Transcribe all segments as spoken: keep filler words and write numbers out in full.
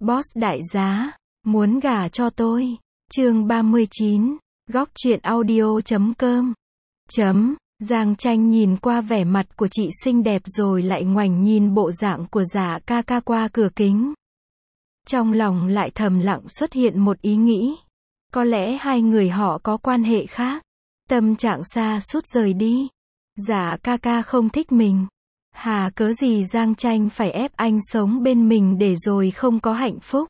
Boss đại giá, muốn gả cho tôi. Chương ba mươi chín, góc truyện audio chấm com. Chấm, Giang Tranh nhìn qua vẻ mặt của chị xinh đẹp rồi lại ngoảnh nhìn bộ dạng của Dạ ca ca qua cửa kính. Trong lòng lại thầm lặng xuất hiện một ý nghĩ. Có lẽ hai người họ có quan hệ khác. Tâm trạng xa sút rời đi. Dạ ca ca không thích mình. Hà cớ gì Giang Tranh phải ép anh sống bên mình để rồi không có hạnh phúc.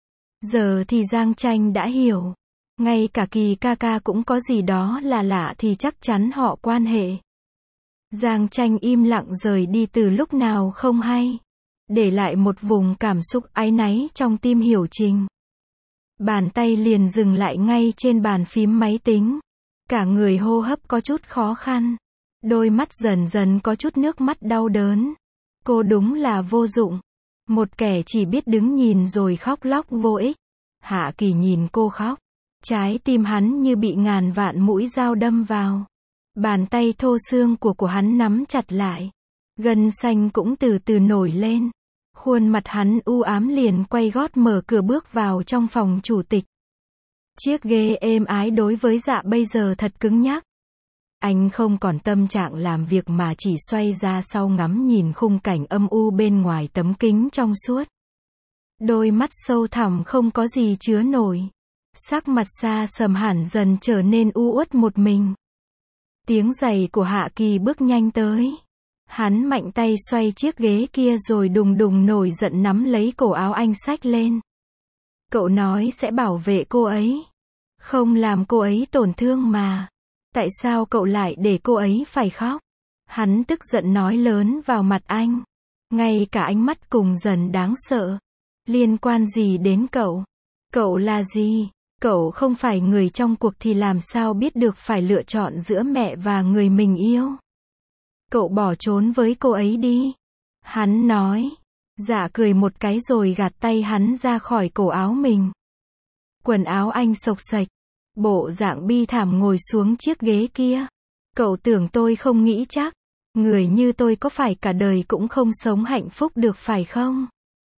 Giờ thì Giang Tranh đã hiểu. Ngay cả Kỳ ca ca cũng có gì đó là lạ thì chắc chắn họ quan hệ. Giang Tranh im lặng rời đi từ lúc nào không hay. Để lại một vùng cảm xúc áy náy trong tim Hiểu Trình. Bàn tay liền dừng lại ngay trên bàn phím máy tính. Cả người hô hấp có chút khó khăn. Đôi mắt dần dần có chút nước mắt đau đớn. Cô đúng là vô dụng. Một kẻ chỉ biết đứng nhìn rồi khóc lóc vô ích. Hạ Kỳ nhìn cô khóc. Trái tim hắn như bị ngàn vạn mũi dao đâm vào. Bàn tay thô xương của của hắn nắm chặt lại. Gân xanh cũng từ từ nổi lên. Khuôn mặt hắn u ám liền quay gót mở cửa bước vào trong phòng chủ tịch. Chiếc ghế êm ái đối với Dạ bây giờ thật cứng nhắc. Anh không còn tâm trạng làm việc mà chỉ xoay ra sau ngắm nhìn khung cảnh âm u bên ngoài tấm kính trong suốt. Đôi mắt sâu thẳm không có gì chứa nổi. Sắc mặt xa sầm hẳn dần trở nên u uất một mình. Tiếng giày của Hạ Kỳ bước nhanh tới. Hắn mạnh tay xoay chiếc ghế kia rồi đùng đùng nổi giận nắm lấy cổ áo anh xách lên. Cậu nói sẽ bảo vệ cô ấy. Không làm cô ấy tổn thương mà. Tại sao cậu lại để cô ấy phải khóc? Hắn tức giận nói lớn vào mặt anh. Ngay cả ánh mắt cùng dần đáng sợ. Liên quan gì đến cậu? Cậu là gì? Cậu không phải người trong cuộc thì làm sao biết được phải lựa chọn giữa mẹ và người mình yêu? Cậu bỏ trốn với cô ấy đi. Hắn nói. Dạ cười một cái rồi gạt tay hắn ra khỏi cổ áo mình. Quần áo anh xộc xệch. Bộ dạng bi thảm ngồi xuống chiếc ghế kia. Cậu tưởng tôi không nghĩ chắc. Người như tôi có phải cả đời cũng không sống hạnh phúc được phải không?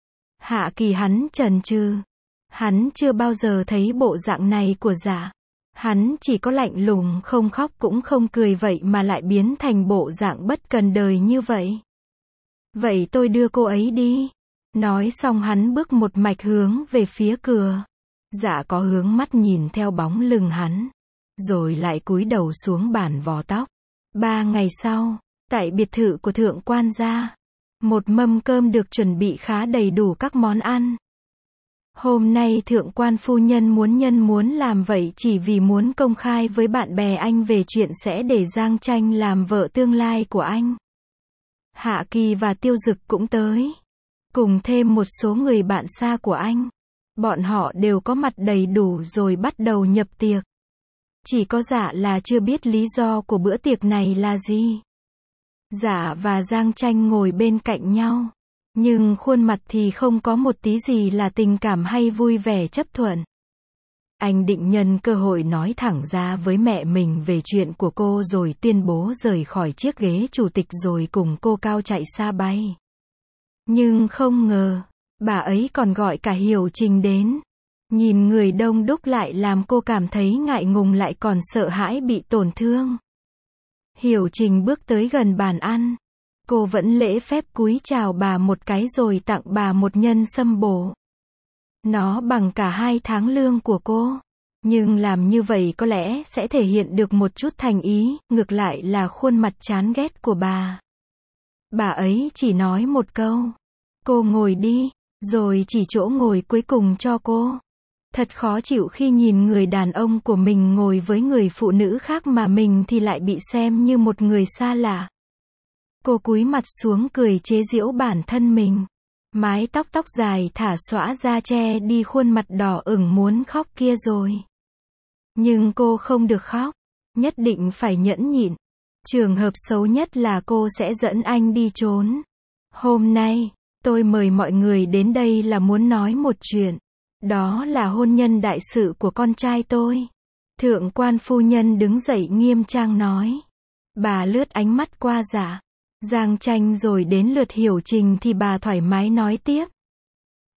Hạ Kỳ hắn chần chừ. Hắn chưa bao giờ thấy bộ dạng này của Dạ. Hắn chỉ có lạnh lùng không khóc cũng không cười vậy mà lại biến thành bộ dạng bất cần đời như vậy. Vậy tôi đưa cô ấy đi. Nói xong hắn bước một mạch hướng về phía cửa. Dạ có hướng mắt nhìn theo bóng lưng hắn. Rồi lại cúi đầu xuống bàn vò tóc. Ba ngày sau, tại biệt thự của thượng quan gia. Một mâm cơm được chuẩn bị khá đầy đủ các món ăn. Hôm nay thượng quan phu nhân muốn nhân muốn làm vậy chỉ vì muốn công khai với bạn bè anh về chuyện sẽ để Giang Tranh làm vợ tương lai của anh. Hạ Kỳ và Tiêu Dực cũng tới. Cùng thêm một số người bạn xa của anh. Bọn họ đều có mặt đầy đủ rồi bắt đầu nhập tiệc. Chỉ có Dạ là chưa biết lý do của bữa tiệc này là gì. Dạ và Giang Tranh ngồi bên cạnh nhau. Nhưng khuôn mặt thì không có một tí gì là tình cảm hay vui vẻ chấp thuận. Anh định nhân cơ hội nói thẳng ra với mẹ mình về chuyện của cô rồi tuyên bố rời khỏi chiếc ghế chủ tịch rồi cùng cô cao chạy xa bay. Nhưng không ngờ, bà ấy còn gọi cả Hiểu Trình đến. Nhìn người đông đúc lại làm cô cảm thấy ngại ngùng lại còn sợ hãi bị tổn thương. Hiểu Trình bước tới gần bàn ăn. Cô vẫn lễ phép cúi chào bà một cái rồi tặng bà một nhân sâm bổ. Nó bằng cả hai tháng lương của cô. Nhưng làm như vậy có lẽ sẽ thể hiện được một chút thành ý, ngược lại là khuôn mặt chán ghét của bà. Bà ấy chỉ nói một câu. Cô ngồi đi, rồi chỉ chỗ ngồi cuối cùng cho cô. Thật khó chịu khi nhìn người đàn ông của mình ngồi với người phụ nữ khác mà mình thì lại bị xem như một người xa lạ. Cô cúi mặt xuống cười chế giễu bản thân mình. Mái tóc tóc dài thả xõa ra che đi khuôn mặt đỏ ửng muốn khóc kia rồi. Nhưng cô không được khóc. Nhất định phải nhẫn nhịn. Trường hợp xấu nhất là cô sẽ dẫn anh đi trốn. Hôm nay, tôi mời mọi người đến đây là muốn nói một chuyện. Đó là hôn nhân đại sự của con trai tôi. Thượng quan phu nhân đứng dậy nghiêm trang nói. Bà lướt ánh mắt qua Dạ, Giang Tranh rồi đến lượt Hiểu Trình thì bà thoải mái nói tiếp.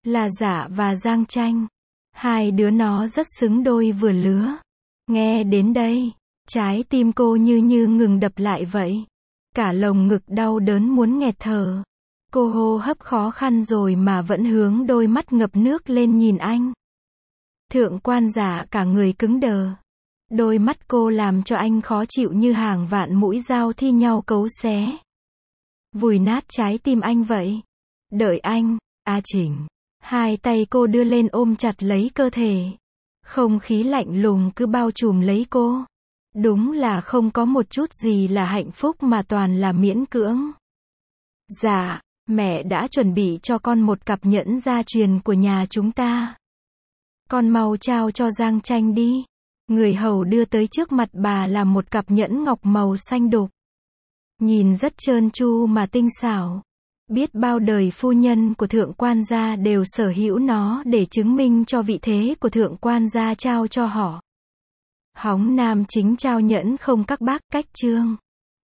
Là Dạ và Giang Tranh. Hai đứa nó rất xứng đôi vừa lứa. Nghe đến đây, trái tim cô như như ngừng đập lại vậy. Cả lồng ngực đau đớn muốn nghẹt thở. Cô hô hấp khó khăn rồi mà vẫn hướng đôi mắt ngập nước lên nhìn anh. Thượng quan Dạ cả người cứng đờ. Đôi mắt cô làm cho anh khó chịu như hàng vạn mũi dao thi nhau cấu xé. Vùi nát trái tim anh vậy. Đợi anh, A Chỉnh. Hai tay cô đưa lên ôm chặt lấy cơ thể. Không khí lạnh lùng cứ bao trùm lấy cô. Đúng là không có một chút gì là hạnh phúc mà toàn là miễn cưỡng. Dạ, mẹ đã chuẩn bị cho con một cặp nhẫn gia truyền của nhà chúng ta. Con mau trao cho Giang Tranh đi. Người hầu đưa tới trước mặt bà là một cặp nhẫn ngọc màu xanh đục. Nhìn rất trơn tru mà tinh xảo. Biết bao đời phu nhân của thượng quan gia đều sở hữu nó để chứng minh cho vị thế của thượng quan gia trao cho họ. Hóng nam chính trao nhẫn không các bác cách trương.